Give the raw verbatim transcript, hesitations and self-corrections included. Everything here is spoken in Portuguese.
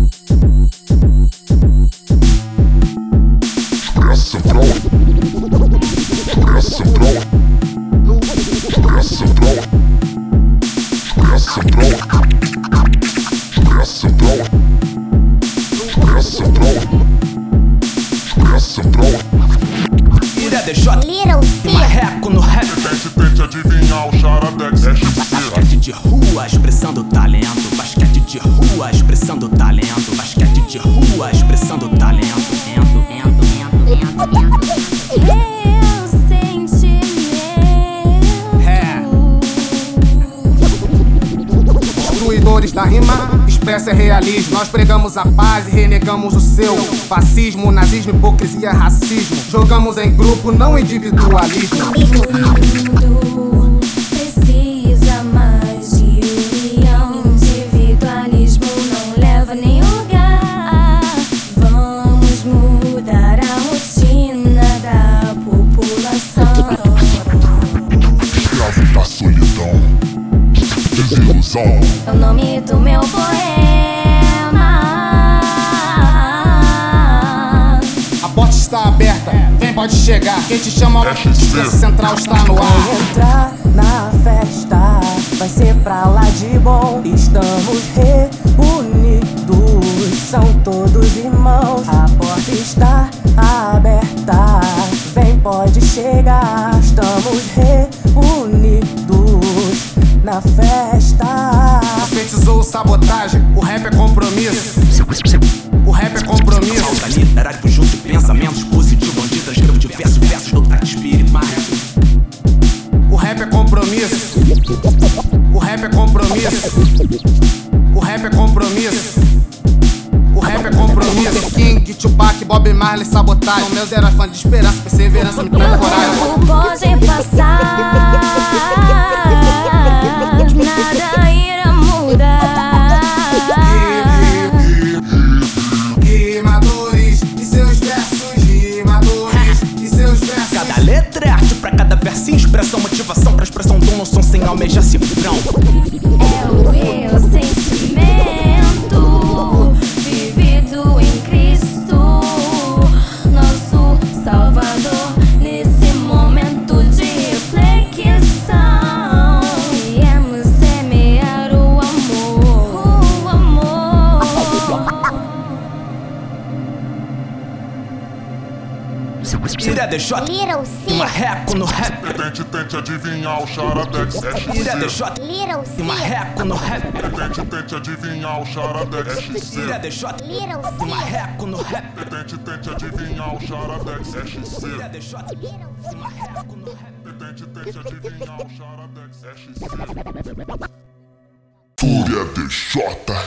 Expresso Central. Expresso Central. Expresso Central. Expresso Central. Expresso Central. Expresso Central. Expresso Central. Ira D J, marreco no rap. Tente, tente adivinhar o Charadex. É X C. Basquete de rua expressando talento. Basquete de rua expressando talento. Basquete de rua expressando talento. Ento, ento, ento, ento, ento. Meu sentimento. É. Destruidores da rima, expressa é realismo. Nós pregamos a paz e renegamos o seu fascismo, nazismo, hipocrisia, racismo. Jogamos em grupo, não individualismo. O mundo precisa mais de união. Individualismo não leva a nenhum lugar. Vamos mudar a rotina da população. Escravo da solidão. Desilusão. É o nome do meu poema. A porta está aberta, quem pode chegar? Quem te chama? Expresso Central está no ar. Entrar na festa vai ser pra lá de bom. Estamos reunidos, são todos irmãos. A porta está aberta, vem, pode chegar. Estamos reunidos na festa. Profetizou sabotagem, o rap é compromisso. O rap é compromisso. Falta literário, conjunto de pensamentos positivo, onde transcrevo diversos versos do Tati Spirit Marketing. O rap é compromisso. O rap é compromisso. O rap é compromisso. O rap é compromisso. King, Tupac, Bob Marley, sabotagem. Meus heróis fãs de esperança, perseverança, me Meu coragem. tempo pode passar, nada irá mudar. Rimadores e seus versos, rimadores e seus versos. Cada letra é arte pra cada versinho, expressão, motivação pra expressão de um não som sem almejar cifrão. É o meu sentimento, vivido em Cristo, nosso Salvador, nesse momento de reflexão. Viemos semear o amor, o amor. Ira D J, marreco no rap. Tente, tente adivinhar o Charadex. É X Ira D C. J, marreco no rap. Tente, tente adivinhar o Charadex. É X C. Ira D J, marreco no rap. Tente, tente adivinhar o Charadex. É X C. Ira D J, marreco no rap. Tente, tente adivinhar o Charadex. É X C. Fúria D J.